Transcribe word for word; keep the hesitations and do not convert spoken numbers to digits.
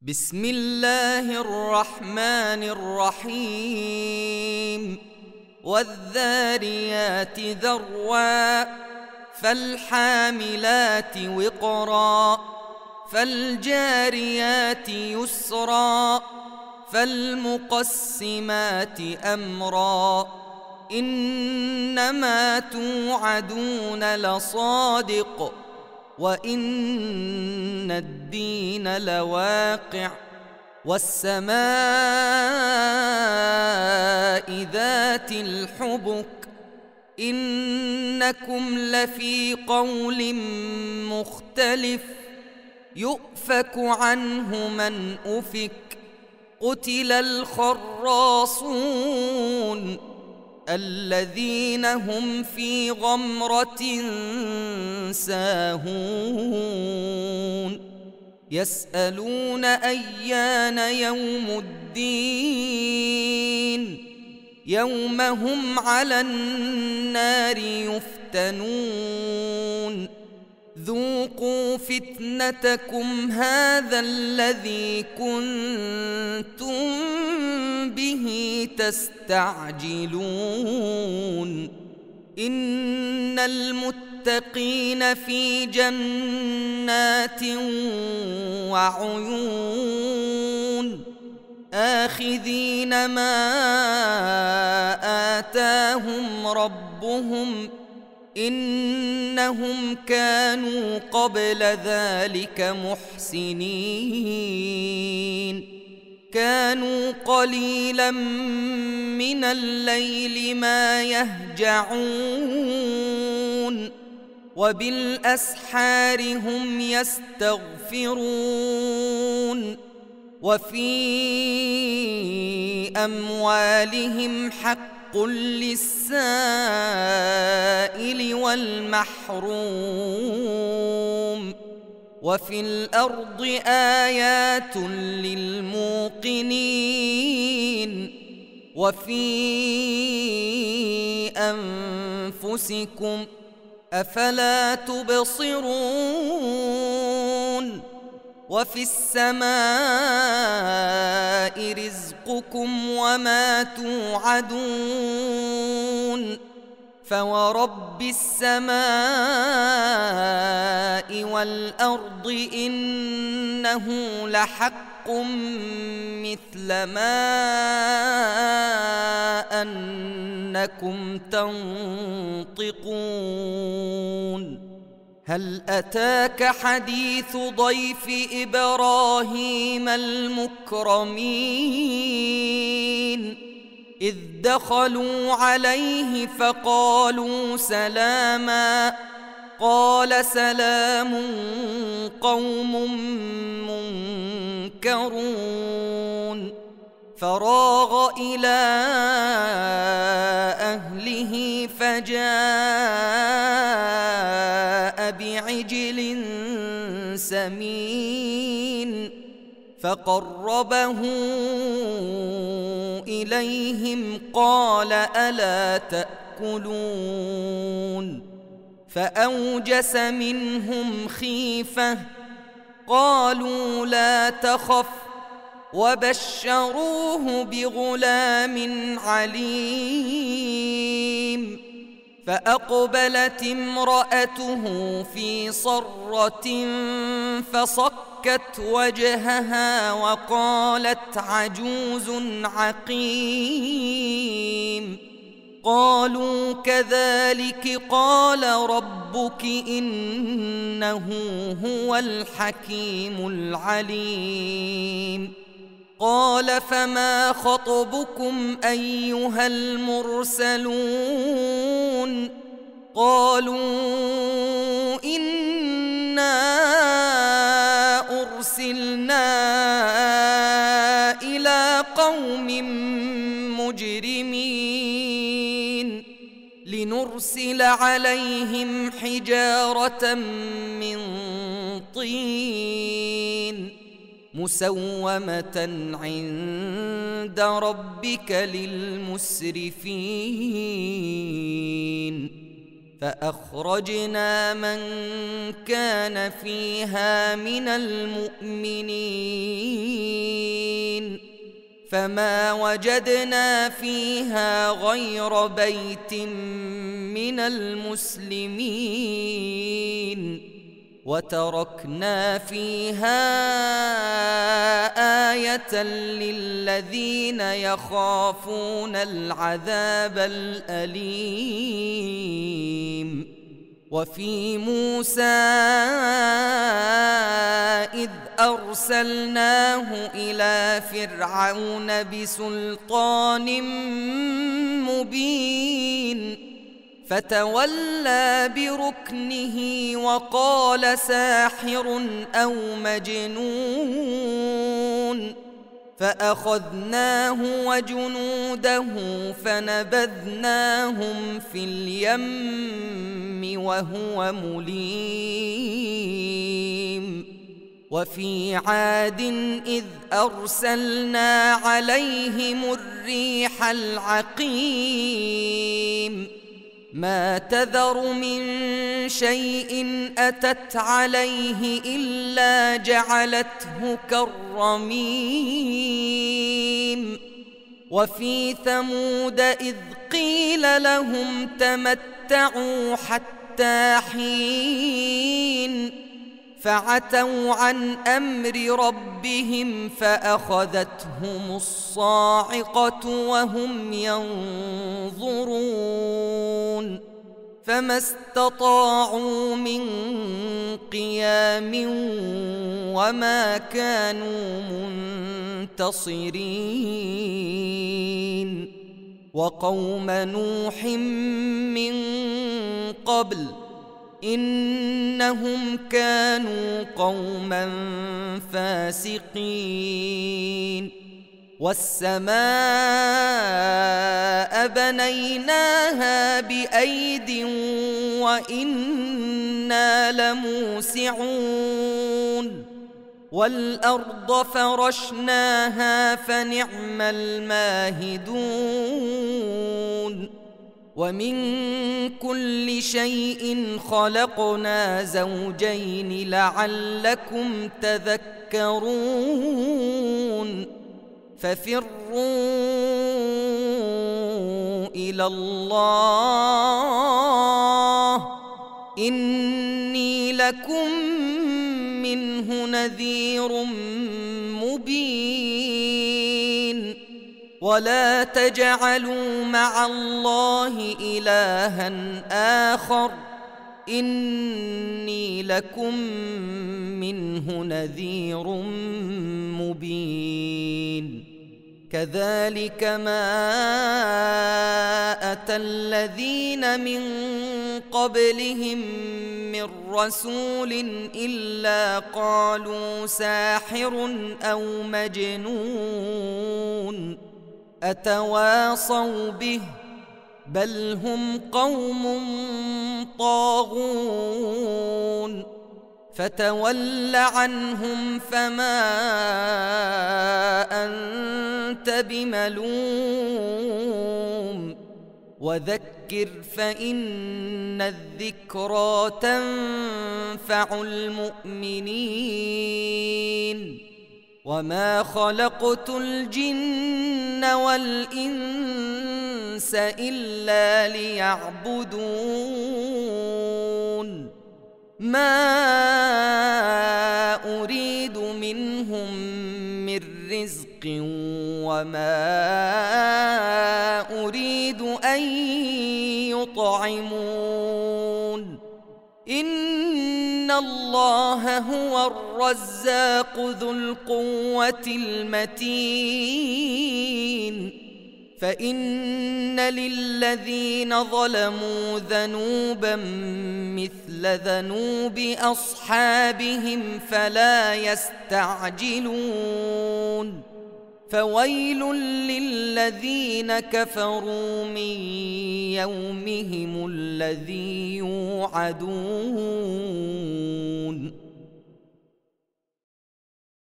بسم الله الرحمن الرحيم والذاريات ذروا فالحاملات وقرا فالجاريات يسرا فالمقسمات أمرا إنما توعدون لصادق وإن الدين لواقع والسماء ذات الحبك إنكم لفي قول مختلف يؤفك عنه من أفك قتل الخراصون الذين هم في غمرة ساهون يسألون أيان يوم الدين يوم هم على النار يفتنون ذوقوا فتنتكم هذا الذي كنتم به تستعجلون إن المتقين في جنات وعيون آخذين ما آتاهم ربهم إنهم كانوا قبل ذلك محسنين كانوا قليلا من الليل ما يهجعون وبالأسحار هم يستغفرون وفي أموالهم حق للسائل والمحروم وفي الأرض آيات للموقنين وفي أنفسكم أفلا تبصرون وفي السماء رزقكم وما توعدون فورب السماء والأرض إنه لحق مثل ما أنكم تنطقون هل أتاك حديث ضيف إبراهيم المكرمين إذ دخلوا عليه فقالوا سلاما قال سلام قوم منكرون فراغ إلى أهله فجاء بعجل سمين فقربه إليهم قال ألا تأكلون فأوجس منهم خيفة قالوا لا تخف وبشروه بغلام عليم فأقبلت امرأته في صرة فصكت وجهها وقالت عجوز عقيم قالوا كذلك قال ربك إنه هو الحكيم العليم قال فما خطبكم أيها المرسلون قالوا إنا أرسلنا إلى قوم مجرمين لنرسل عليهم حجارة من طين مسومة عند ربك للمسرفين فأخرجنا من كان فيها من المؤمنين فما وجدنا فيها غير بيت من المسلمين وتركنا فيها آية للذين يخافون العذاب الأليم. وفي موسى إذ أرسلناه إلى فرعون بسلطان مبين فتولى بركنه وقال ساحر أو مجنون فأخذناه وجنوده فنبذناهم في اليم وهو مليم. وفي عاد إذ أرسلنا عليهم الريح العقيم ما تذر من شيء أتت عليه إلا جعلته كالرميم. وفي ثمود إذ قيل لهم تمتعوا حتى حين فعتوا عن أمر ربهم فأخذتهم الصاعقة وهم ينظرون فما استطاعوا من قيام وما كانوا منتصرين. وقوم نوح من قبل إنهم كانوا قوما فاسقين. والسماء بنيناها بأيد وإنا لموسعون والأرض فرشناها فنعم الماهدون. ومن كل شيء خلقنا زوجين لعلكم تذكرون ففروا إلى الله إني لكم منه نذير مبين. ولا تجعلوا مع الله إلها آخر إني لكم منه نذير مبين. كذلك ما أتى الذين من قبلهم من رسول إلا قالوا ساحر أو مجنون أتواصوا به بل هم قوم طاغون. فتول عنهم فما أنت بملوم وذكر فإن الذكرى تنفع المؤمنين. وما خلقت الجن والإنس إلا ليعبدون ما أريد منهم من رزق وما أريد أن يطعمون إن الله هو الرزاق ذو القوة المتين. فإن للذين ظلموا ذنوبا مثل ذنوب أصحابهم فلا يستعجلون فويل للذين كفروا من يومهم الذي يوعدون.